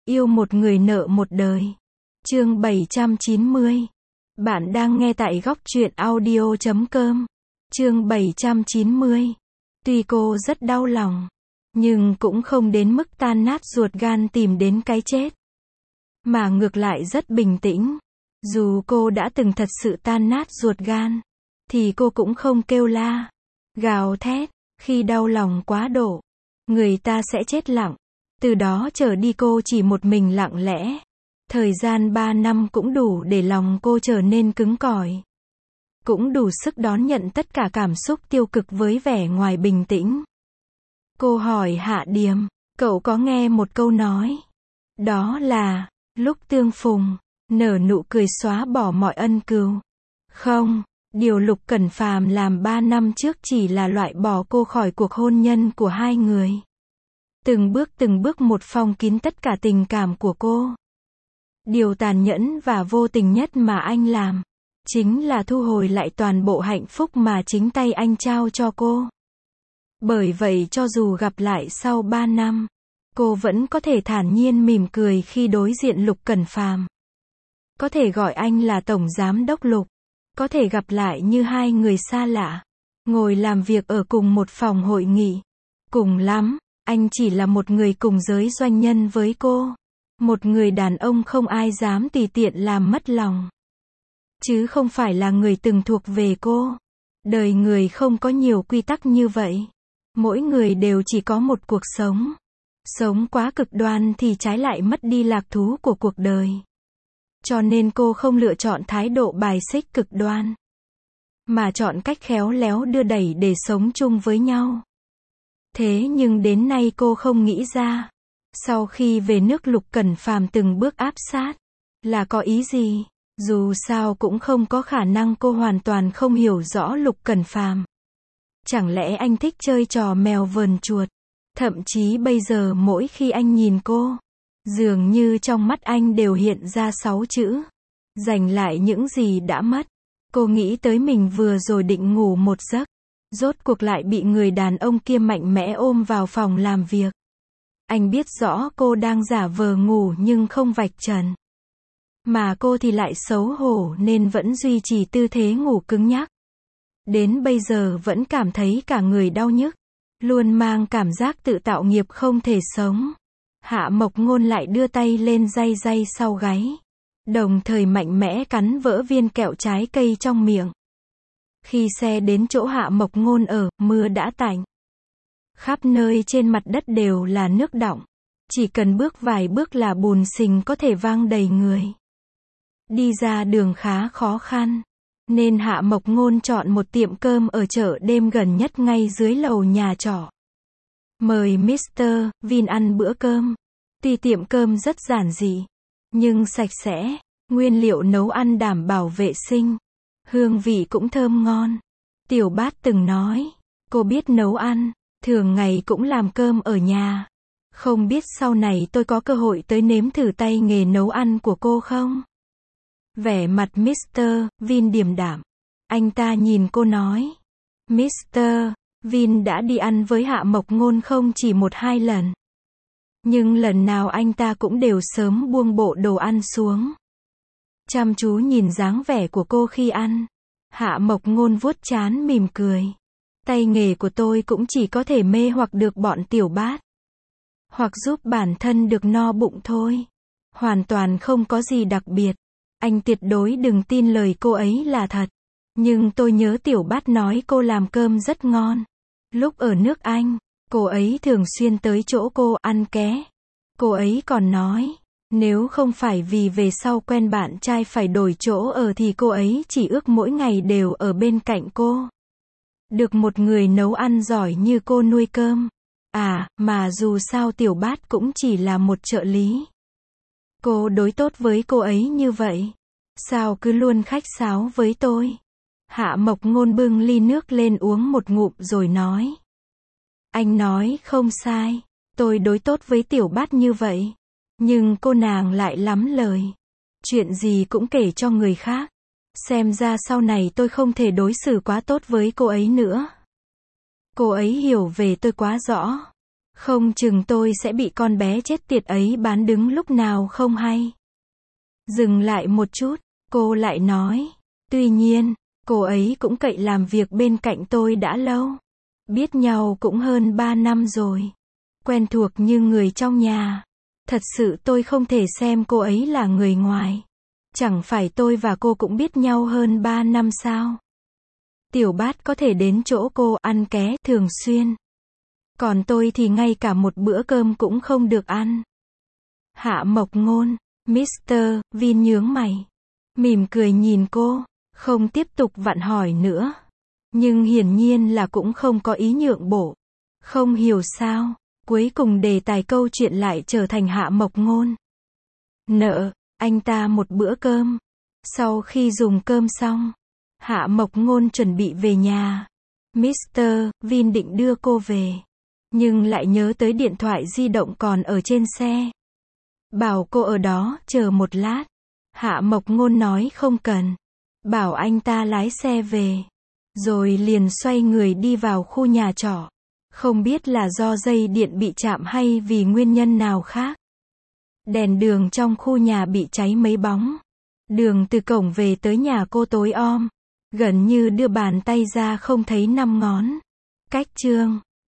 Yêu một người nợ một đời. Chương 790. Bạn đang nghe tại góc truyện audio.com. Chương 790. Tuy cô rất đau lòng, nhưng cũng không đến mức tan nát ruột gan tìm đến cái chết. Mà ngược lại rất bình tĩnh. Dù cô đã từng thật sự tan nát ruột gan, thì cô cũng không kêu la, gào thét. Khi đau lòng quá độ, người ta sẽ chết lặng. Từ đó trở đi cô chỉ một mình lặng lẽ. Thời gian 3 năm cũng đủ để lòng cô trở nên cứng cỏi. Cũng đủ sức đón nhận tất cả cảm xúc tiêu cực với vẻ ngoài bình tĩnh. Cô hỏi Hạ Điềm, cậu có nghe một câu nói. Đó là, lúc tương phùng, nở nụ cười xóa bỏ mọi ân cừu. Không, điều Lục Cẩn Phàm làm 3 năm trước chỉ là loại bỏ cô khỏi cuộc hôn nhân của hai người. Từng bước một phong kín tất cả tình cảm của cô. Điều tàn nhẫn và vô tình nhất mà anh làm, chính là thu hồi lại toàn bộ hạnh phúc mà chính tay anh trao cho cô. Bởi vậy cho dù gặp lại sau 3 năm, cô vẫn có thể thản nhiên mỉm cười khi đối diện Lục Cẩn Phàm. Có thể gọi anh là Tổng Giám đốc Lục. Có thể gặp lại như hai người xa lạ, ngồi làm việc ở cùng một phòng hội nghị. Cùng lắm, anh chỉ là một người cùng giới doanh nhân với cô. Một người đàn ông không ai dám tùy tiện làm mất lòng. Chứ không phải là người từng thuộc về cô. Đời người không có nhiều quy tắc như vậy. Mỗi người đều chỉ có một cuộc sống. Sống quá cực đoan thì trái lại mất đi lạc thú của cuộc đời. Cho nên cô không lựa chọn thái độ bài xích cực đoan, mà chọn cách khéo léo đưa đẩy để sống chung với nhau. Thế nhưng đến nay cô không nghĩ ra, sau khi về nước Lục Cẩn Phàm từng bước áp sát, là có ý gì? Dù sao cũng không có khả năng cô hoàn toàn không hiểu rõ Lục Cẩn Phàm. Chẳng lẽ anh thích chơi trò mèo vờn chuột? Thậm chí bây giờ mỗi khi anh nhìn cô, dường như trong mắt anh đều hiện ra 6 chữ. Giành lại những gì đã mất. Cô nghĩ tới mình vừa rồi định ngủ một giấc. Rốt cuộc lại bị người đàn ông kia mạnh mẽ ôm vào phòng làm việc. Anh biết rõ cô đang giả vờ ngủ nhưng không vạch trần. Mà cô thì lại xấu hổ nên vẫn duy trì tư thế ngủ cứng nhắc. Đến bây giờ vẫn cảm thấy cả người đau nhức. Luôn mang cảm giác tự tạo nghiệp không thể sống. Hạ Mộc Ngôn lại đưa tay lên day day sau gáy. Đồng thời mạnh mẽ cắn vỡ viên kẹo trái cây trong miệng. Khi xe đến chỗ Hạ Mộc Ngôn ở, mưa đã tạnh. Khắp nơi trên mặt đất đều là nước đọng. Chỉ cần bước vài bước là bùn sình có thể văng đầy người. Đi ra đường khá khó khăn. Nên Hạ Mộc Ngôn chọn một tiệm cơm ở chợ đêm gần nhất ngay dưới lầu nhà trọ. Mời Mr. Vin ăn bữa cơm. Tuy tiệm cơm rất giản dị, nhưng sạch sẽ, nguyên liệu nấu ăn đảm bảo vệ sinh. Hương vị cũng thơm ngon. Tiểu Bát từng nói, cô biết nấu ăn, thường ngày cũng làm cơm ở nhà. Không biết sau này tôi có cơ hội tới nếm thử tay nghề nấu ăn của cô không? Vẻ mặt Mr. Vin điềm đạm. Anh ta nhìn cô nói. Mr. Vin đã đi ăn với Hạ Mộc Ngôn không chỉ 1-2 lần. Nhưng lần nào anh ta cũng đều sớm buông bộ đồ ăn xuống. Chăm chú nhìn dáng vẻ của cô khi ăn. Hạ Mộc Ngôn vuốt trán mỉm cười. Tay nghề của tôi cũng chỉ có thể mê hoặc được bọn Tiểu Bát. Hoặc giúp bản thân được no bụng thôi. Hoàn toàn không có gì đặc biệt. Anh tuyệt đối đừng tin lời cô ấy là thật. Nhưng tôi nhớ Tiểu Bát nói cô làm cơm rất ngon. Lúc ở nước Anh, cô ấy thường xuyên tới chỗ cô ăn ké. Cô ấy còn nói, nếu không phải vì về sau quen bạn trai phải đổi chỗ ở thì cô ấy chỉ ước mỗi ngày đều ở bên cạnh cô. Được một người nấu ăn giỏi như cô nuôi cơm. À, mà dù sao Tiểu Bát cũng chỉ là một trợ lý. Cô đối tốt với cô ấy như vậy. Sao cứ luôn khách sáo với tôi? Hạ Mộc Ngôn bưng ly nước lên uống một ngụm rồi nói. Anh nói không sai. Tôi đối tốt với Tiểu Bát như vậy. Nhưng cô nàng lại lắm lời. Chuyện gì cũng kể cho người khác. Xem ra sau này tôi không thể đối xử quá tốt với cô ấy nữa. Cô ấy hiểu về tôi quá rõ. Không chừng tôi sẽ bị con bé chết tiệt ấy bán đứng lúc nào không hay. Dừng lại một chút, cô lại nói. Tuy nhiên, cô ấy cũng cậy làm việc bên cạnh tôi đã lâu. Biết nhau cũng hơn 3 năm rồi. Quen thuộc như người trong nhà. Thật sự tôi không thể xem cô ấy là người ngoài. Chẳng phải tôi và cô cũng biết nhau hơn 3 năm sao? Tiểu Bát có thể đến chỗ cô ăn ké thường xuyên. Còn tôi thì ngay cả một bữa cơm cũng không được ăn. Hạ Mộc Ngôn, Mr. Vin nhướng mày. Mỉm cười nhìn cô, không tiếp tục vặn hỏi nữa. Nhưng hiển nhiên là cũng không có ý nhượng bộ. Không hiểu sao, cuối cùng đề tài câu chuyện lại trở thành Hạ Mộc Ngôn. Nợ, anh ta một bữa cơm. Sau khi dùng cơm xong, Hạ Mộc Ngôn chuẩn bị về nhà. Mr. Vin định đưa cô về. Nhưng lại nhớ tới điện thoại di động còn ở trên xe. Bảo cô ở đó chờ một lát. Hạ Mộc Ngôn nói không cần. Bảo anh ta lái xe về. Rồi liền xoay người đi vào khu nhà trọ. Không biết là do dây điện bị chạm hay vì nguyên nhân nào khác. Đèn đường trong khu nhà bị cháy mấy bóng. Đường từ cổng về tới nhà cô tối om. Gần như đưa bàn tay ra không thấy 5 ngón. Cách chương